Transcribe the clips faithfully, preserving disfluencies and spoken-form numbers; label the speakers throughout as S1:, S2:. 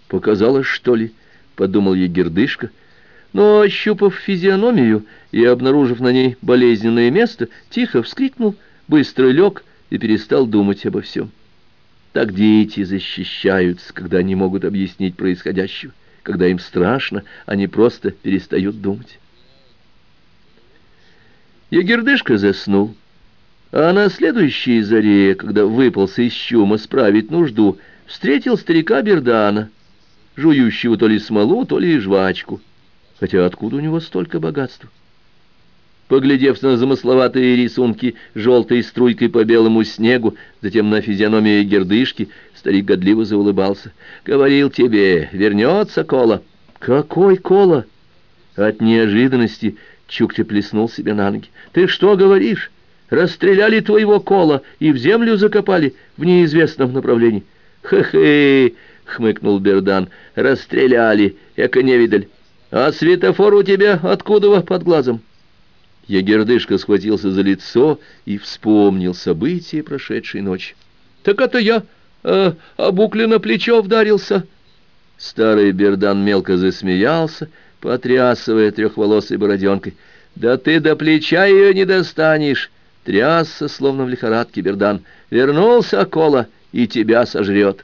S1: «Показалось, что ли?» — подумал Егердышка. Но, ощупав физиономию и обнаружив на ней болезненное место, тихо вскрикнул, быстро лег и перестал думать обо всем. Так дети защищаются, когда не могут объяснить происходящего. Когда им страшно, они просто перестают думать. Егердышка заснул, а на следующей заре, когда выпался из чума справить нужду, встретил старика Бердана, жующего то ли смолу, то ли жвачку. Хотя откуда у него столько богатства? Поглядев на замысловатые рисунки желтой струйкой по белому снегу, затем на физиономию Егердышки, старик годливо заулыбался. «Говорил тебе, вернется Кола». «Какой Кола?» От неожиданности Чукча плеснул себе на ноги. «Ты что говоришь? Расстреляли твоего Кола и в землю закопали в неизвестном направлении». «Хе-хе!» — хмыкнул Бердан. «Расстреляли, эко невидаль. А светофор у тебя откуда под глазом?» Егердышка схватился за лицо и вспомнил события прошедшей ночи. «Так это я э, а букле на плечо вдарился». Старый Бердан мелко засмеялся, потрясывая трехволосой бороденкой. «Да ты до плеча ее не достанешь!» Трясся, словно в лихорадке, Бердан. «Вернулся Кола и тебя сожрет».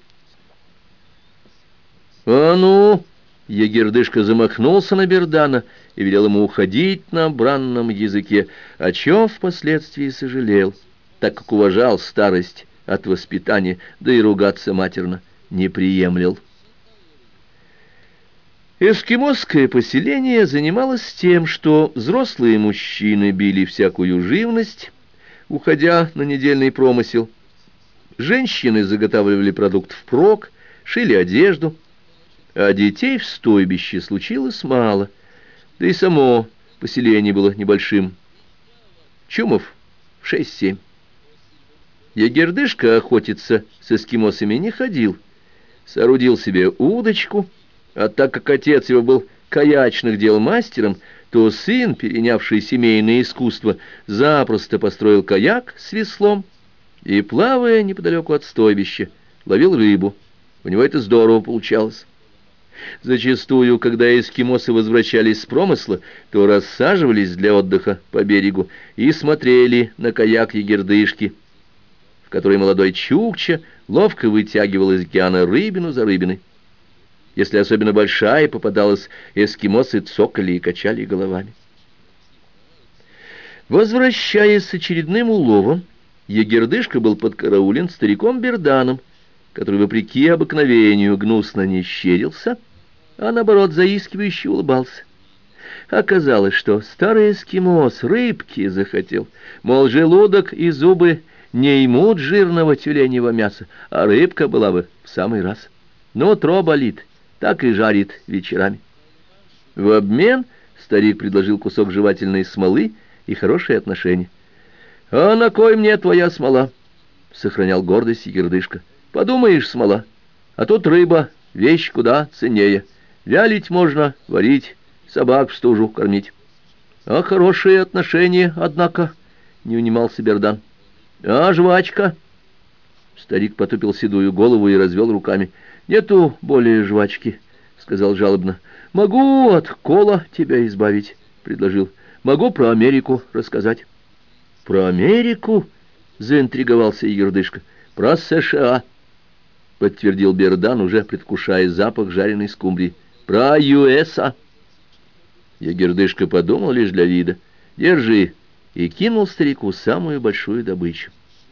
S1: «А ну!» Егердышка замахнулся на Бердана и велел ему уходить на бранном языке, о чем впоследствии сожалел, так как уважал старость от воспитания, да и ругаться матерно не приемлил. Эскимосское поселение занималось тем, что взрослые мужчины били всякую живность, уходя на недельный промысел. Женщины заготавливали продукт впрок, шили одежду, а детей в стойбище случилось мало, да и само поселение было небольшим. Чумов в шесть-семь. Егердышка охотиться с эскимосами не ходил, соорудил себе удочку, а так как отец его был каячных дел мастером, то сын, перенявший семейное искусство, запросто построил каяк с веслом и, плавая неподалеку от стойбища, ловил рыбу. У него это здорово получалось. Зачастую, когда эскимосы возвращались с промысла, то рассаживались для отдыха по берегу и смотрели на каяк Егердышки, в который молодой Чукча ловко вытягивал из океана рыбину за рыбиной. Если особенно большая попадалась, эскимосы цокали и качали головами. Возвращаясь с очередным уловом, Егердышка был подкараулен стариком Берданом, который, вопреки обыкновению, гнусно не щерился, а, наоборот, заискивающе улыбался. Оказалось, что старый эскимос рыбки захотел, мол, желудок и зубы не имут жирного тюленевого мяса, а рыбка была бы в самый раз. Нутро болит, так и жарит вечерами. В обмен старик предложил кусок жевательной смолы и хорошие отношения. «А на кой мне твоя смола?» — сохранял гордость Егердышка. «Подумаешь, смола, а тут рыба, вещь куда ценнее. Вялить можно, варить, собак в стужу кормить». «А хорошие отношения, однако», — не унимался Бердан. «А жвачка?» Старик потупил седую голову и развел руками. «Нету более жвачки», — сказал жалобно. «Могу от Кола тебя избавить», — предложил. «Могу про Америку рассказать». «Про Америку?» — заинтриговался Егердышка. «Про США», — подтвердил Бердан, уже предвкушая запах жареной скумбрии. «Про ю эс а». Егердышка подумал лишь для вида. «Держи», и кинул старику самую большую добычу.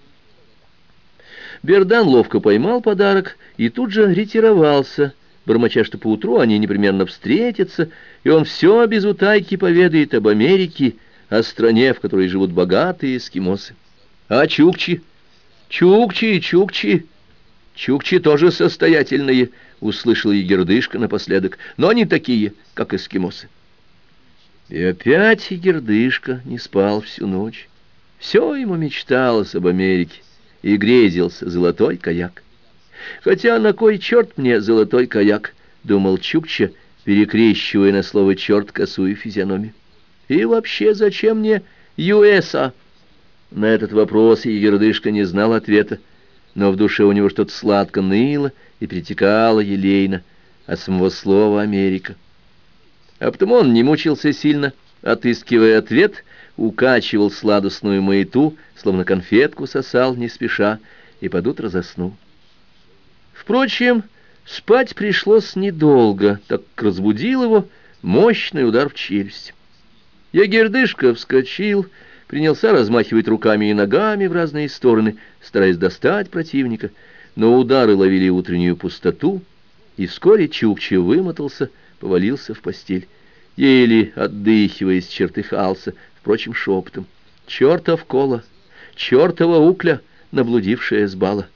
S1: Бердан ловко поймал подарок и тут же ретировался, бормоча, что поутру они непременно встретятся, и он все без утайки поведает об Америке, о стране, в которой живут богатые эскимосы. А чукчи? Чукчи, чукчи. Чукчи тоже состоятельные, услышал Егердышка напоследок, но не такие, как эскимосы. И опять Егердышка не спал всю ночь. Все ему мечталось об Америке, и грезился золотой каяк. «Хотя на кой черт мне золотой каяк?» — думал Чукча, перекрещивая на слово «черт» косую физиономию. «И вообще, зачем мне ю эс а?» На этот вопрос Егердышка не знал ответа, но в душе у него что-то сладко ныло и перетекало елейно от самого слова «Америка». А потому он не мучился сильно, отыскивая ответ, укачивал сладостную маяту, словно конфетку сосал не спеша, и под утро заснул. Впрочем, спать пришлось недолго, так как разбудил его мощный удар в челюсть. Ягердышка вскочил, принялся размахивать руками и ногами в разные стороны, стараясь достать противника, но удары ловили утреннюю пустоту, и вскоре Чукча вымотался, повалился в постель. Еле отдыхиваясь, чертыхался, впрочем, шепотом: «Чертов кола! Чертова укля, наблудившая с бала!